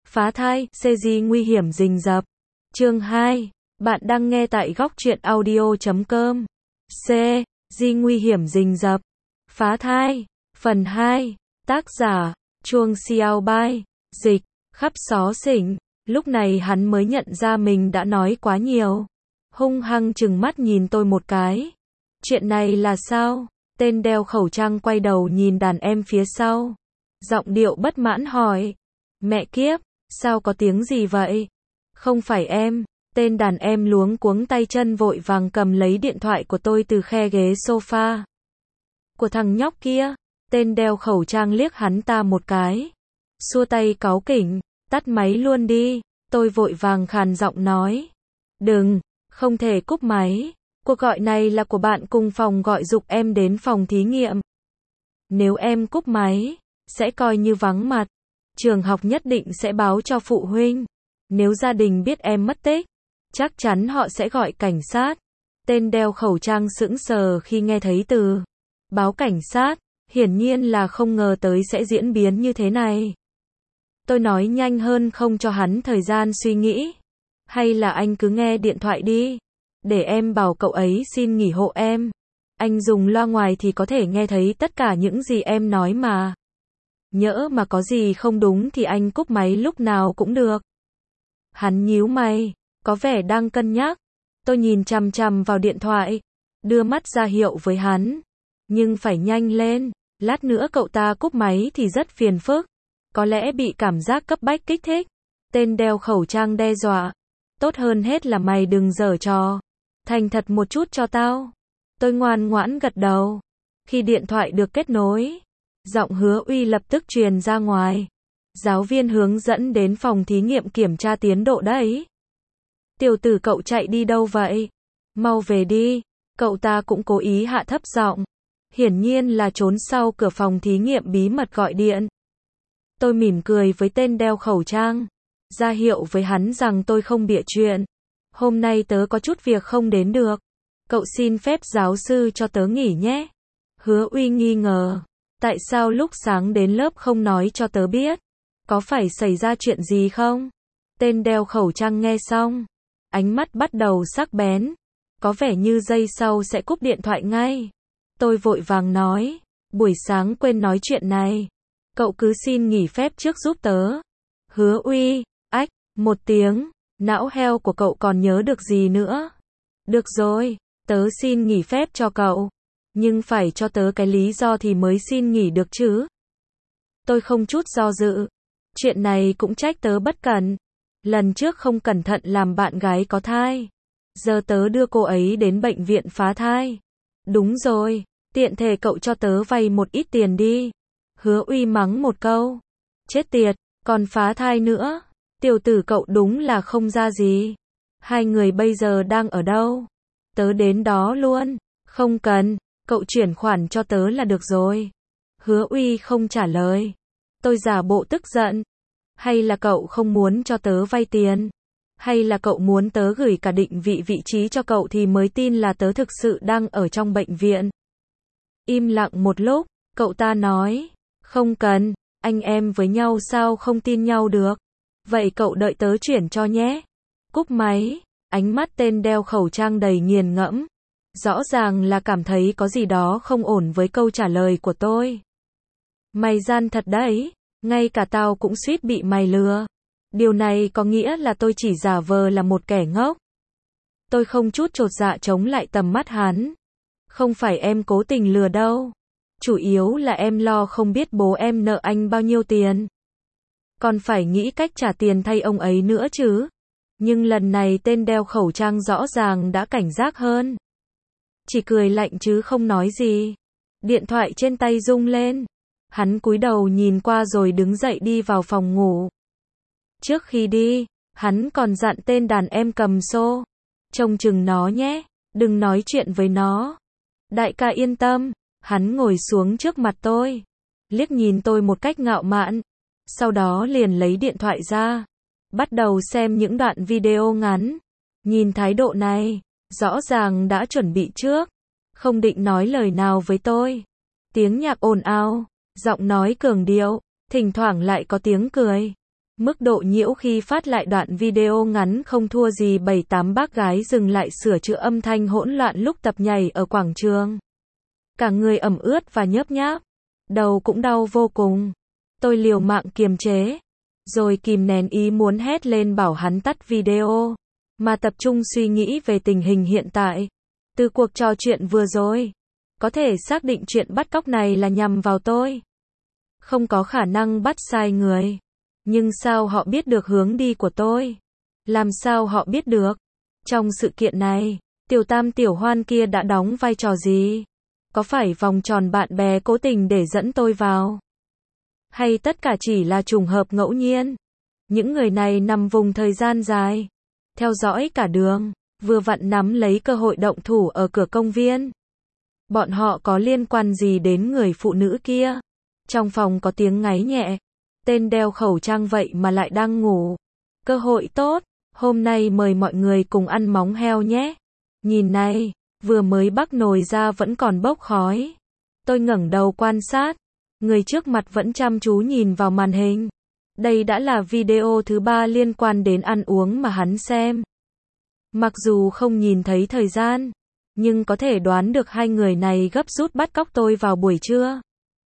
Phá thai, CG nguy hiểm rình rập. Chương 2. Bạn đang nghe tại góc truyện audio.com. CG nguy hiểm rình rập. Phá thai. Phần 2. Tác giả, Chuông Xiao Bai. Dịch, Khắp Xó Xỉnh. Lúc này hắn mới nhận ra mình đã nói quá nhiều. Hung hăng trừng mắt nhìn tôi một cái. Chuyện này là sao? Tên đeo khẩu trang quay đầu nhìn đàn em phía sau. Giọng điệu bất mãn hỏi. Mẹ kiếp, sao có tiếng gì vậy? Không phải em. Tên đàn em luống cuống tay chân vội vàng cầm lấy điện thoại của tôi từ khe ghế sofa. Của thằng nhóc kia. Tên đeo khẩu trang liếc hắn ta một cái. Xua tay cáu kỉnh. Tắt máy luôn đi. Tôi vội vàng khàn giọng nói. Đừng, không thể cúp máy. Cuộc gọi này là của bạn cùng phòng gọi giục em đến phòng thí nghiệm. Nếu em cúp máy, sẽ coi như vắng mặt. Trường học nhất định sẽ báo cho phụ huynh. Nếu gia đình biết em mất tích, chắc chắn họ sẽ gọi cảnh sát. Tên đeo khẩu trang sững sờ khi nghe thấy từ báo cảnh sát, hiển nhiên là không ngờ tới sẽ diễn biến như thế này. Tôi nói nhanh hơn không cho hắn thời gian suy nghĩ. Hay là anh cứ nghe điện thoại đi. Để em bảo cậu ấy xin nghỉ hộ em. Anh dùng loa ngoài thì có thể nghe thấy tất cả những gì em nói mà. Nhỡ mà có gì không đúng thì anh cúp máy lúc nào cũng được. Hắn nhíu mày, có vẻ đang cân nhắc. Tôi nhìn chằm chằm vào điện thoại, đưa mắt ra hiệu với hắn. Nhưng phải nhanh lên, lát nữa cậu ta cúp máy thì rất phiền phức. Có lẽ bị cảm giác cấp bách kích thích. Tên đeo khẩu trang đe dọa. Tốt hơn hết là mày đừng giở trò. Thành thật một chút cho tao. Tôi ngoan ngoãn gật đầu. Khi điện thoại được kết nối, giọng Hứa Uy lập tức truyền ra ngoài. Giáo viên hướng dẫn đến phòng thí nghiệm kiểm tra tiến độ đấy. Tiểu tử cậu chạy đi đâu vậy? Mau về đi. Cậu ta cũng cố ý hạ thấp giọng. Hiển nhiên là trốn sau cửa phòng thí nghiệm bí mật gọi điện. Tôi mỉm cười với tên đeo khẩu trang. Ra hiệu với hắn rằng tôi không bịa chuyện. Hôm nay tớ có chút việc không đến được. Cậu xin phép giáo sư cho tớ nghỉ nhé. Hứa Uy nghi ngờ. Tại sao lúc sáng đến lớp không nói cho tớ biết? Có phải xảy ra chuyện gì không? Tên đeo khẩu trang nghe xong. Ánh mắt bắt đầu sắc bén. Có vẻ như giây sau sẽ cúp điện thoại ngay. Tôi vội vàng nói. Buổi sáng quên nói chuyện này. Cậu cứ xin nghỉ phép trước giúp tớ. Hứa Uy, ách, một tiếng. Não heo của cậu còn nhớ được gì nữa? Được rồi, tớ xin nghỉ phép cho cậu. Nhưng phải cho tớ cái lý do thì mới xin nghỉ được chứ. Tôi không chút do dự. Chuyện này cũng trách tớ bất cẩn. Lần trước không cẩn thận làm bạn gái có thai. Giờ tớ đưa cô ấy đến bệnh viện phá thai. Đúng rồi, tiện thể cậu cho tớ vay một ít tiền đi. Hứa Uy mắng một câu. Chết tiệt, còn phá thai nữa. Tiểu tử cậu đúng là không ra gì. Hai người bây giờ đang ở đâu? Tớ đến đó luôn. Không cần, cậu chuyển khoản cho tớ là được rồi. Hứa Uy không trả lời. Tôi giả bộ tức giận. Hay là cậu không muốn cho tớ vay tiền? Hay là cậu muốn tớ gửi cả định vị trí cho cậu thì mới tin là tớ thực sự đang ở trong bệnh viện? Im lặng một lúc, cậu ta nói. Không cần, anh em với nhau sao không tin nhau được? Vậy cậu đợi tớ chuyển cho nhé. Cúp máy, ánh mắt tên đeo khẩu trang đầy nghiền ngẫm. Rõ ràng là cảm thấy có gì đó không ổn với câu trả lời của tôi. Mày gian thật đấy, ngay cả tao cũng suýt bị mày lừa. Điều này có nghĩa là tôi chỉ giả vờ là một kẻ ngốc. Tôi không chút chột dạ chống lại tầm mắt hắn. Không phải em cố tình lừa đâu. Chủ yếu là em lo không biết bố em nợ anh bao nhiêu tiền. Còn phải nghĩ cách trả tiền thay ông ấy nữa chứ. Nhưng lần này tên đeo khẩu trang rõ ràng đã cảnh giác hơn. Chỉ cười lạnh chứ không nói gì. Điện thoại trên tay rung lên. Hắn cúi đầu nhìn qua rồi đứng dậy đi vào phòng ngủ. Trước khi đi, hắn còn dặn tên đàn em cầm xô. Trông chừng nó nhé, đừng nói chuyện với nó. Đại ca yên tâm. Hắn ngồi xuống trước mặt tôi. Liếc nhìn tôi một cách ngạo mạn. Sau đó liền lấy điện thoại ra. Bắt đầu xem những đoạn video ngắn. Nhìn thái độ này, rõ ràng đã chuẩn bị trước. Không định nói lời nào với tôi. Tiếng nhạc ồn ào, giọng nói cường điệu, thỉnh thoảng lại có tiếng cười. Mức độ nhiễu khi phát lại đoạn video ngắn không thua gì 7-8 bác gái dừng lại sửa chữa âm thanh hỗn loạn lúc tập nhảy ở quảng trường. Cả người ẩm ướt và nhớp nháp. Đầu cũng đau vô cùng. Tôi liều mạng kiềm chế. Rồi kìm nén ý muốn hét lên bảo hắn tắt video. Mà tập trung suy nghĩ về tình hình hiện tại. Từ cuộc trò chuyện vừa rồi. Có thể xác định chuyện bắt cóc này là nhằm vào tôi. Không có khả năng bắt sai người. Nhưng sao họ biết được hướng đi của tôi? Làm sao họ biết được? Trong sự kiện này, Tiểu Tam Tiểu Hoan kia đã đóng vai trò gì? Có phải vòng tròn bạn bè cố tình để dẫn tôi vào? Hay tất cả chỉ là trùng hợp ngẫu nhiên? Những người này nằm vùng thời gian dài, theo dõi cả đường, vừa vặn nắm lấy cơ hội động thủ ở cửa công viên. Bọn họ có liên quan gì đến người phụ nữ kia? Trong phòng có tiếng ngáy nhẹ. Tên đeo khẩu trang vậy mà lại đang ngủ. Cơ hội tốt, hôm nay mời mọi người cùng ăn móng heo nhé. Nhìn này, vừa mới bắc nồi ra vẫn còn bốc khói. Tôi ngẩng đầu quan sát. Người trước mặt vẫn chăm chú nhìn vào màn hình. Đây đã là video thứ 3 liên quan đến ăn uống mà hắn xem. Mặc dù không nhìn thấy thời gian, nhưng có thể đoán được hai người này gấp rút bắt cóc tôi vào buổi trưa.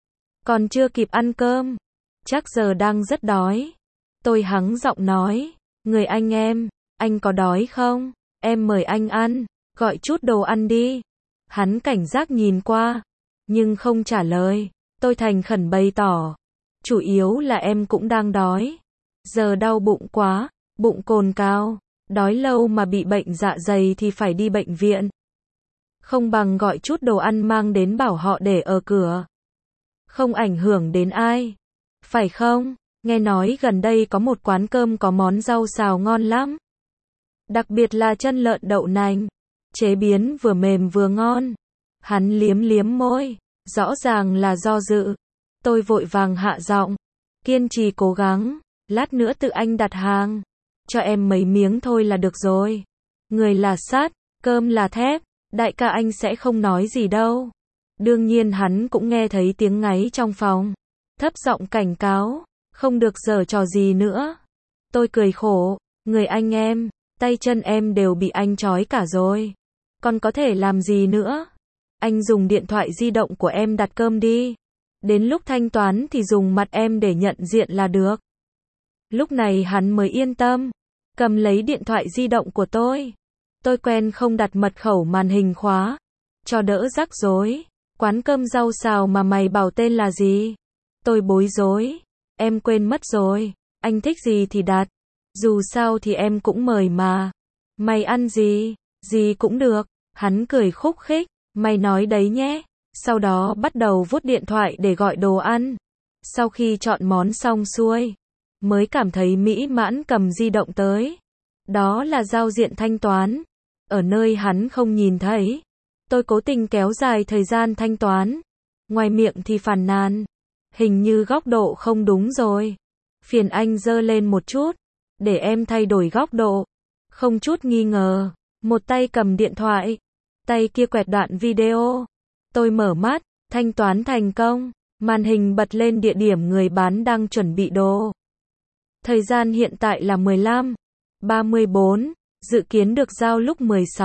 Còn chưa kịp ăn cơm. Chắc giờ đang rất đói. Tôi hắng giọng nói. Người anh có đói không? Em mời anh ăn. Gọi chút đồ ăn đi. Hắn cảnh giác nhìn qua. Nhưng không trả lời. Tôi thành khẩn bày tỏ. Chủ yếu là em cũng đang đói. Giờ đau bụng quá. Bụng cồn cào. Đói lâu mà bị bệnh dạ dày thì phải đi bệnh viện. Không bằng gọi chút đồ ăn mang đến bảo họ để ở cửa. Không ảnh hưởng đến ai. Phải không? Nghe nói gần đây có một quán cơm có món rau xào ngon lắm. Đặc biệt là chân lợn đậu nành. Chế biến vừa mềm vừa ngon. Hắn liếm liếm môi. Rõ ràng là do dự. Tôi vội vàng hạ giọng. Kiên trì cố gắng. Lát nữa tự anh đặt hàng. Cho em mấy miếng thôi là được rồi. Người là sắt, cơm là thép. Đại ca anh sẽ không nói gì đâu. Đương nhiên hắn cũng nghe thấy tiếng ngáy trong phòng. Thấp giọng cảnh cáo. Không được giở trò gì nữa. Tôi cười khổ. Người anh em, tay chân em đều bị anh trói cả rồi. Còn có thể làm gì nữa? Anh dùng điện thoại di động của em đặt cơm đi. Đến lúc thanh toán thì dùng mặt em để nhận diện là được. Lúc này hắn mới yên tâm. Cầm lấy điện thoại di động của tôi. Tôi quen không đặt mật khẩu màn hình khóa. Cho đỡ rắc rối. Quán cơm rau xào mà mày bảo tên là gì? Tôi bối rối. Em quên mất rồi. Anh thích gì thì đặt. Dù sao thì em cũng mời mà. Mày ăn gì? Gì cũng được. Hắn cười khúc khích. Mày nói đấy nhé. Sau đó bắt đầu vuốt điện thoại để gọi đồ ăn. Sau khi chọn món xong xuôi, mới cảm thấy mỹ mãn cầm di động tới. Đó là giao diện thanh toán. Ở nơi hắn không nhìn thấy. Tôi cố tình kéo dài thời gian thanh toán. Ngoài miệng thì phàn nàn. Hình như góc độ không đúng rồi. Phiền anh giơ lên một chút. Để em thay đổi góc độ. Không chút nghi ngờ. Một tay cầm điện thoại. Tay kia quẹt đoạn video. Tôi mở mắt. Thanh toán thành công. Màn hình bật lên địa điểm người bán đang chuẩn bị đồ. Thời gian hiện tại là 15:34. Dự kiến được giao lúc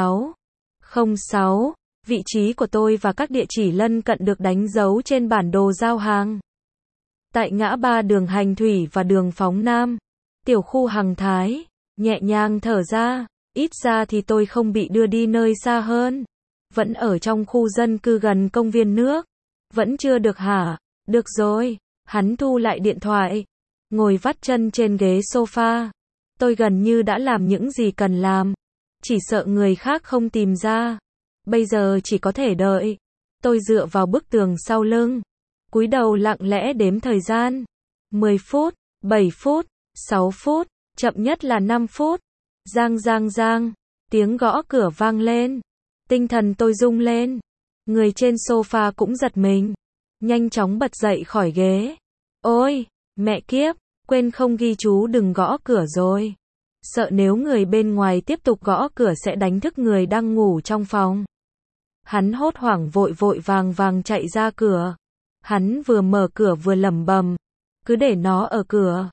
16:06. Vị trí của tôi và các địa chỉ lân cận được đánh dấu trên bản đồ giao hàng. Tại ngã ba đường Hành Thủy và đường Phóng Nam, tiểu khu Hằng Thái, nhẹ nhàng thở ra, ít ra thì tôi không bị đưa đi nơi xa hơn. Vẫn ở trong khu dân cư gần công viên nước. Vẫn chưa được hả? Được rồi. Hắn thu lại điện thoại. Ngồi vắt chân trên ghế sofa. Tôi gần như đã làm những gì cần làm. Chỉ sợ người khác không tìm ra. Bây giờ chỉ có thể đợi. Tôi dựa vào bức tường sau lưng. Cúi đầu lặng lẽ đếm thời gian. 10 phút, 7 phút, 6 phút, chậm nhất là 5 phút. Giang giang giang. Tiếng gõ cửa vang lên. Tinh thần tôi rung lên. Người trên sofa cũng giật mình. Nhanh chóng bật dậy khỏi ghế. Ôi, mẹ kiếp, quên không ghi chú đừng gõ cửa rồi. Sợ nếu người bên ngoài tiếp tục gõ cửa sẽ đánh thức người đang ngủ trong phòng. Hắn hốt hoảng vội vội vàng vàng chạy ra cửa. Hắn vừa mở cửa vừa lẩm bẩm. Cứ để nó ở cửa.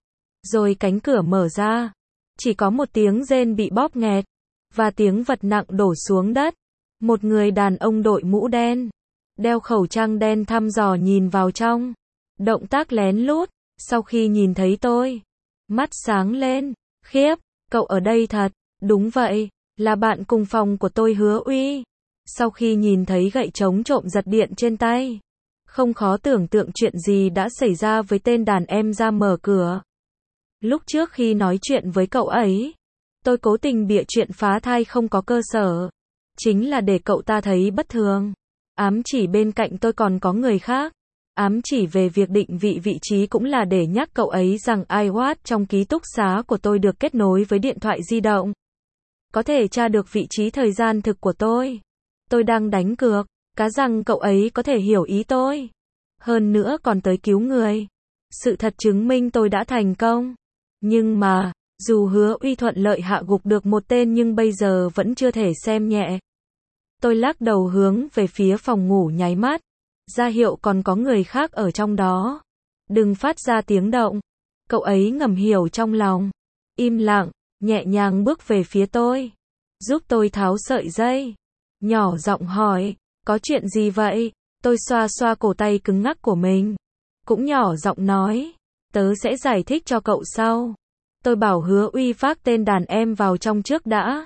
Rồi cánh cửa mở ra. Chỉ có một tiếng rên bị bóp nghẹt. Và tiếng vật nặng đổ xuống đất. Một người đàn ông đội mũ đen. Đeo khẩu trang đen thăm dò nhìn vào trong. Động tác lén lút. Sau khi nhìn thấy tôi. Mắt sáng lên. Khiếp, cậu ở đây thật. Đúng vậy, là bạn cùng phòng của tôi Hứa Uy. Sau khi nhìn thấy gậy chống trộm giật điện trên tay. Không khó tưởng tượng chuyện gì đã xảy ra với tên đàn em ra mở cửa. Lúc trước khi nói chuyện với cậu ấy, tôi cố tình bịa chuyện phá thai không có cơ sở. Chính là để cậu ta thấy bất thường. Ám chỉ bên cạnh tôi còn có người khác. Ám chỉ về việc định vị trí cũng là để nhắc cậu ấy rằng iWatch trong ký túc xá của tôi được kết nối với điện thoại di động. Có thể tra được vị trí thời gian thực của tôi. Tôi đang đánh cược, cá rằng cậu ấy có thể hiểu ý tôi. Hơn nữa còn tới cứu người. Sự thật chứng minh tôi đã thành công. Nhưng mà, dù Hứa Uy thuận lợi hạ gục được một tên nhưng bây giờ vẫn chưa thể xem nhẹ. Tôi lắc đầu hướng về phía phòng ngủ nháy mắt. Ra hiệu còn có người khác ở trong đó. Đừng phát ra tiếng động. Cậu ấy ngầm hiểu trong lòng. Im lặng, nhẹ nhàng bước về phía tôi. Giúp tôi tháo sợi dây. Nhỏ giọng hỏi, có chuyện gì vậy? Tôi xoa xoa cổ tay cứng ngắc của mình. Cũng nhỏ giọng nói, tớ sẽ giải thích cho cậu sau. Tôi bảo Hứa Uy vác tên đàn em vào trong trước đã.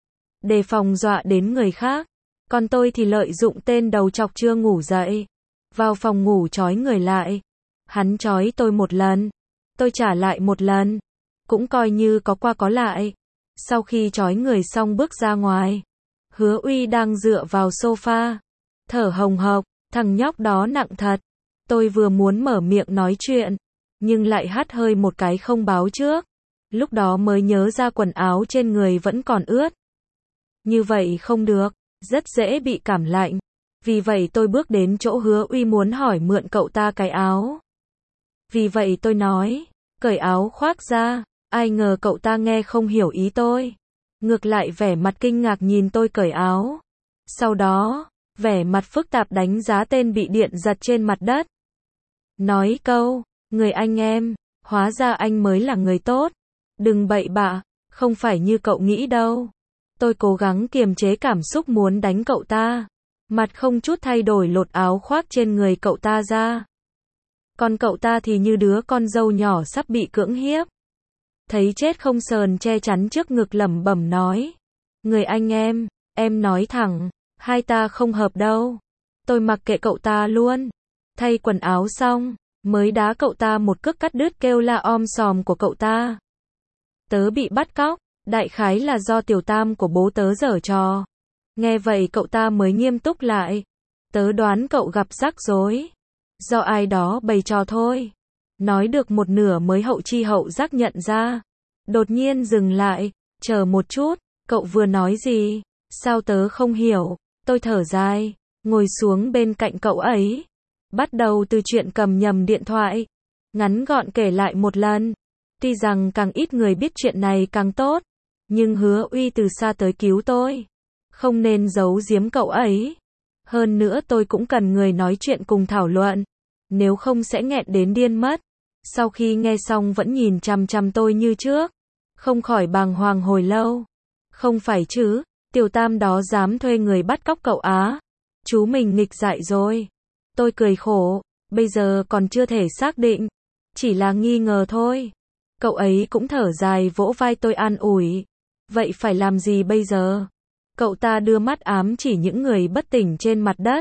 Đề phòng dọa đến người khác. Còn tôi thì lợi dụng tên đầu chọc chưa ngủ dậy. Vào phòng ngủ trói người lại. Hắn trói tôi một lần. Tôi trả lại một lần. Cũng coi như có qua có lại. Sau khi trói người xong bước ra ngoài. Hứa Uy đang dựa vào sofa. Thở hồng hộc. Thằng nhóc đó nặng thật. Tôi vừa muốn mở miệng nói chuyện. Nhưng lại hắt hơi một cái không báo trước. Lúc đó mới nhớ ra quần áo trên người vẫn còn ướt. Như vậy không được. Rất dễ bị cảm lạnh. Vì vậy tôi bước đến chỗ Hứa Uy muốn hỏi mượn cậu ta cái áo. Vì vậy tôi nói, cởi áo khoác ra. Ai ngờ cậu ta nghe không hiểu ý tôi. Ngược lại vẻ mặt kinh ngạc nhìn tôi cởi áo. Sau đó, vẻ mặt phức tạp đánh giá tên bị điện giật trên mặt đất. Nói câu, người anh em, hóa ra anh mới là người tốt. Đừng bậy bạ, không phải như cậu nghĩ đâu. Tôi cố gắng kiềm chế cảm xúc muốn đánh cậu ta. Mặt không chút thay đổi lột áo khoác trên người cậu ta ra. Còn cậu ta thì như đứa con dâu nhỏ sắp bị cưỡng hiếp. Thấy chết không sờn che chắn trước ngực lẩm bẩm nói. Người anh em nói thẳng, hai ta không hợp đâu. Tôi mặc kệ cậu ta luôn. Thay quần áo xong, mới đá cậu ta một cước cắt đứt kêu la om sòm của cậu ta. Tớ bị bắt cóc, đại khái là do tiểu tam của bố tớ giở trò. Nghe vậy cậu ta mới nghiêm túc lại. Tớ đoán cậu gặp rắc rối. Do ai đó bày trò thôi. Nói được một nửa mới hậu chi hậu giác nhận ra. Đột nhiên dừng lại. Chờ một chút, cậu vừa nói gì? Sao tớ không hiểu? Tôi thở dài, ngồi xuống bên cạnh cậu ấy. Bắt đầu từ chuyện cầm nhầm điện thoại. Ngắn gọn kể lại một lần. Tuy rằng càng ít người biết chuyện này càng tốt. Nhưng Hứa Uy từ xa tới cứu tôi. Không nên giấu giếm cậu ấy. Hơn nữa tôi cũng cần người nói chuyện cùng thảo luận. Nếu không sẽ nghẹn đến điên mất. Sau khi nghe xong vẫn nhìn chằm chằm tôi như trước. Không khỏi bàng hoàng hồi lâu. Không phải chứ, tiểu tam đó dám thuê người bắt cóc cậu á. Chú mình nghịch dại rồi. Tôi cười khổ, bây giờ còn chưa thể xác định. Chỉ là nghi ngờ thôi. Cậu ấy cũng thở dài vỗ vai tôi an ủi. Vậy phải làm gì bây giờ? Cậu ta đưa mắt ám chỉ những người bất tỉnh trên mặt đất.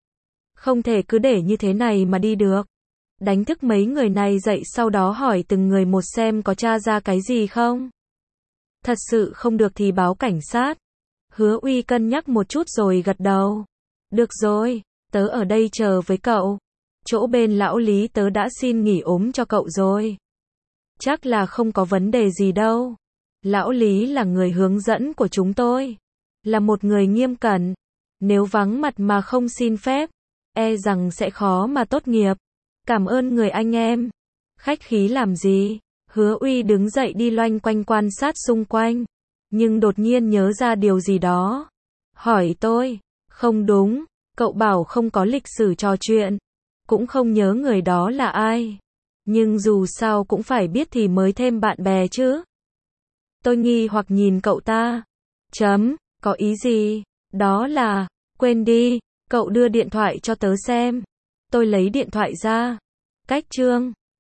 Không thể cứ để như thế này mà đi được. Đánh thức mấy người này dậy sau đó hỏi từng người một xem có tra ra cái gì không. Thật sự không được thì báo cảnh sát. Hứa Uy cân nhắc một chút rồi gật đầu. Được rồi, tớ ở đây chờ với cậu. Chỗ bên lão Lý tớ đã xin nghỉ ốm cho cậu rồi. Chắc là không có vấn đề gì đâu. Lão Lý là người hướng dẫn của chúng tôi. Là một người nghiêm cẩn. Nếu vắng mặt mà không xin phép, e rằng sẽ khó mà tốt nghiệp. Cảm ơn người anh em. Khách khí làm gì? Hứa Uy đứng dậy đi loanh quanh quan sát xung quanh. Nhưng đột nhiên nhớ ra điều gì đó. Hỏi tôi. Không đúng, cậu bảo không có lịch sử trò chuyện. Cũng không nhớ người đó là ai. Nhưng dù sao cũng phải biết thì mới thêm bạn bè chứ. Tôi nghi hoặc nhìn cậu ta. Có ý gì? Đó là, quên đi, cậu đưa điện thoại cho tớ xem. Tôi lấy điện thoại ra. Cách chương